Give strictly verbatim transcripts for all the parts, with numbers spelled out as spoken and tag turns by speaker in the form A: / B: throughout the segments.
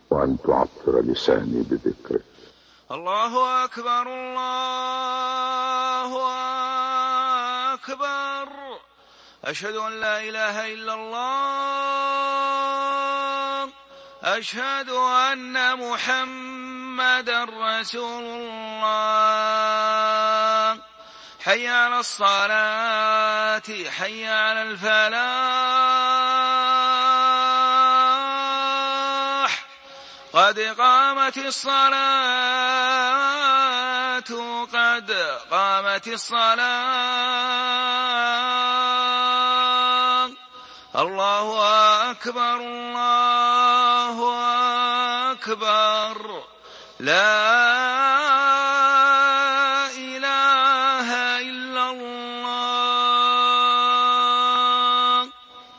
A: وأن تعطر لساني بذكرك.
B: الله أكبر الله أكبر. أشهد أن لا إله إلا الله. أشهد أن محمدًا رسول الله. حي على الصلاة حي على الفلاح. قد قامت الصلاة قد قامت الصلاة. الله أكبر الله أكبر. لا إله إلا الله.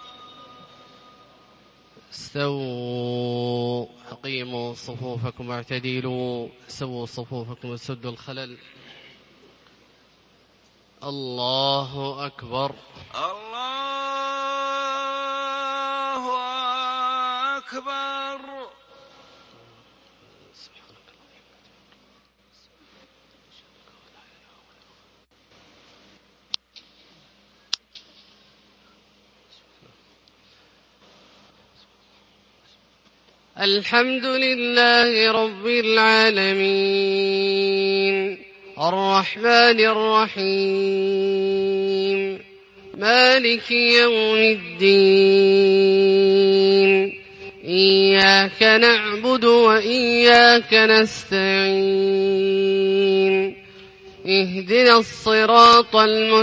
C: استووا أقيموا صفوفكم واعتدلوا. سووا صفوفكم وسدوا الخلل. الله أكبر
B: الله أكبر.
C: الحمد لله رب العالمين الرحمن الرحيم مالك يوم الدين. إياك نعبد وإياك نستعين. اهدنا الصراط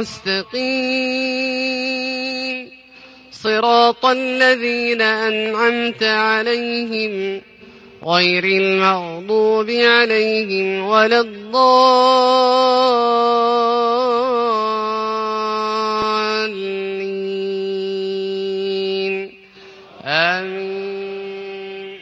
C: المستقيم صراط الذين أنعمت عليهم غير المغضوب عليهم ولا الضالين. آمين.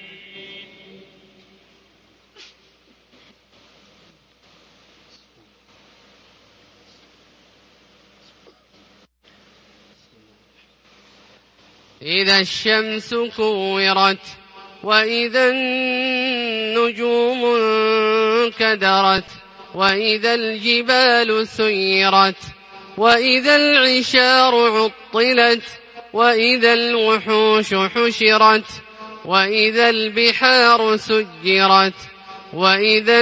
C: إذا الشمس كورت وإذا النجوم انكدرت وإذا الجبال سيرت وإذا العشار عطلت وإذا الوحوش حشرت وإذا البحار سجرت وإذا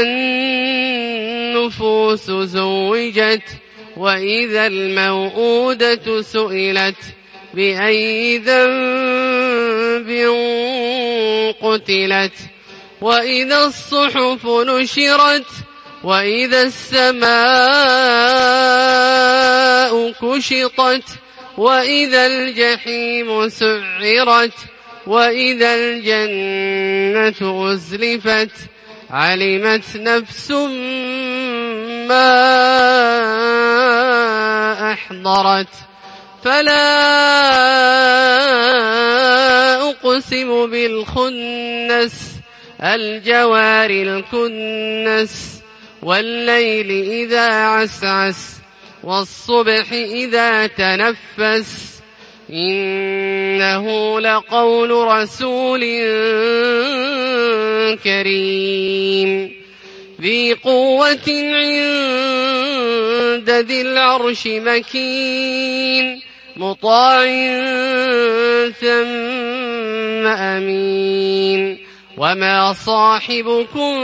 C: النفوس زوجت وإذا الموءودة سئلت بأي ذنب قتلت وإذا الصحف نشرت وإذا السماء كشطت وإذا الجحيم سعرت وإذا الجنة أزلفت. علمت نفس ما أحضرت. فلا أقسم بالخنس الجوار الكنس والليل إذا عسعس والصبح إذا تنفس. إنه لقول رسول كريم ذي قوة عند ذي العرش مكين مطاع ثم أمين. وما صاحبكم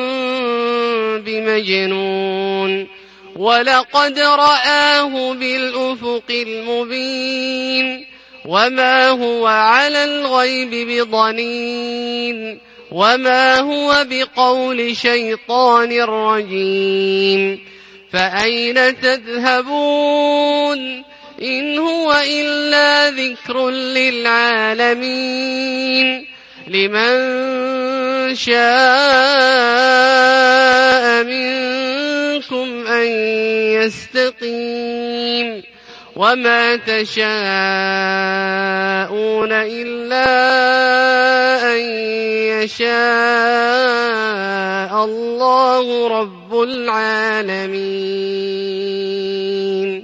C: بمجنون ولقد رآه بالأفق المبين. وما هو على الغيب بضنين وما هو بقول شيطان رجيم. فأين تذهبون إن هو إلا ذكر للعالمين. لمن شاء منكم أن يستقيم. وما تشاءون إلا أن يشاء الله رب العالمين.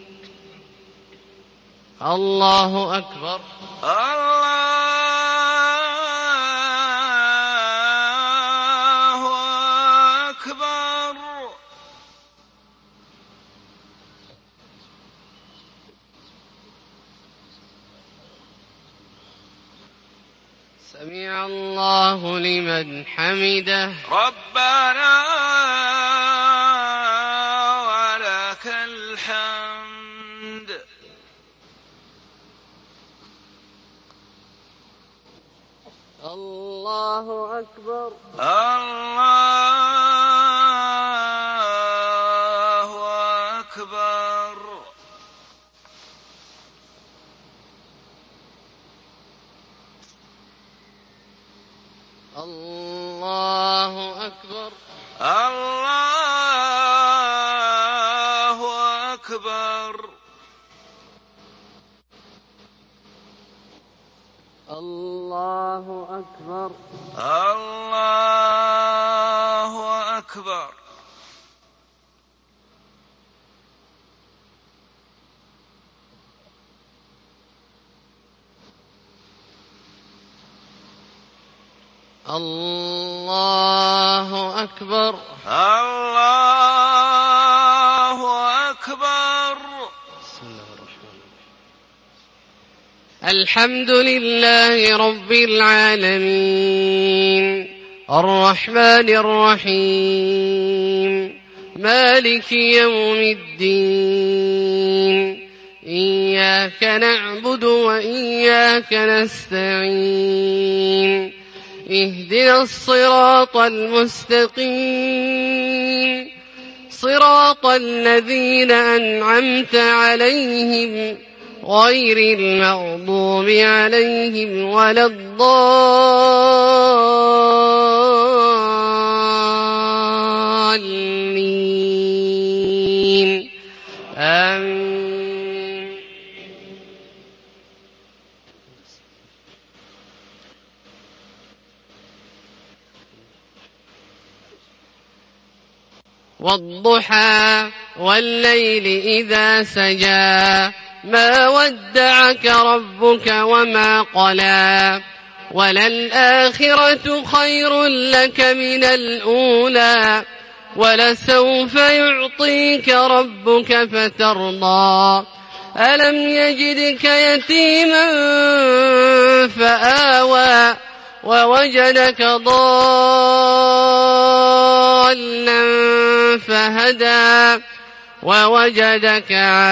C: الله أكبر.
B: الله
C: سمع الله لمن حمده.
B: ربنا ولك الحمد.
C: الله أكبر.
B: الله أكبر.
C: الله أكبر.
B: الله أكبر.
C: الله أكبر.
B: الله أكبر.
C: الله أكبر.
B: الله أكبر.
C: بسم الله الرحمن الرحيم. الحمد لله رب العالمين الرحمن الرحيم مالك يوم الدين إياك نعبد وإياك نستعين اهدنا الصراط المستقيم صراط الذين أنعمت عليهم غير المغضوب عليهم ولا الضالين آمين. والضحى والليل إذا سجى ما ودعك ربك وما قلى وللآخرة خير لك من الأولى ولسوف يعطيك ربك فترضى ألم يجدك يتيما فآوى ووجدك ضالا فهدى ووجدك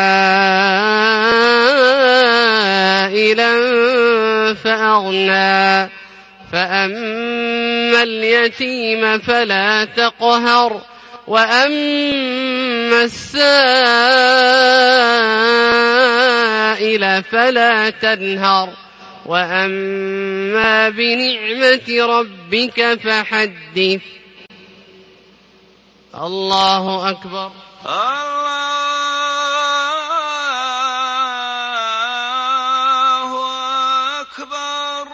C: عائلا فأغنى فأما اليتيم فلا تقهر وأما السائل فلا تنهر وأما بنعمة ربك فحدث. الله أكبر.
B: الله أكبر.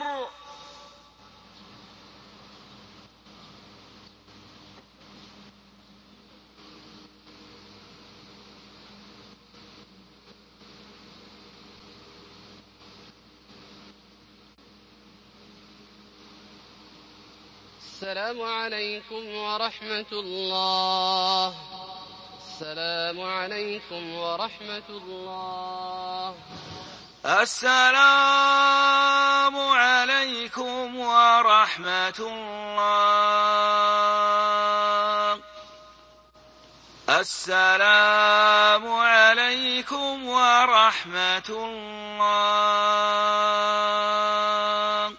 C: السلام عليكم ورحمة الله. السلام عليكم ورحمة الله.
B: السلام عليكم ورحمة الله. السلام عليكم ورحمة الله.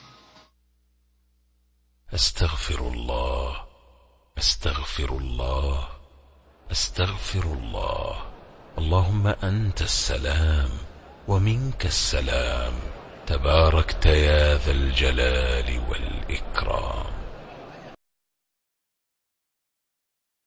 D: أستغفر الله أستغفر الله أستغفر الله. اللهم أنت السلام ومنك السلام تباركت يا ذا الجلال والإكرام.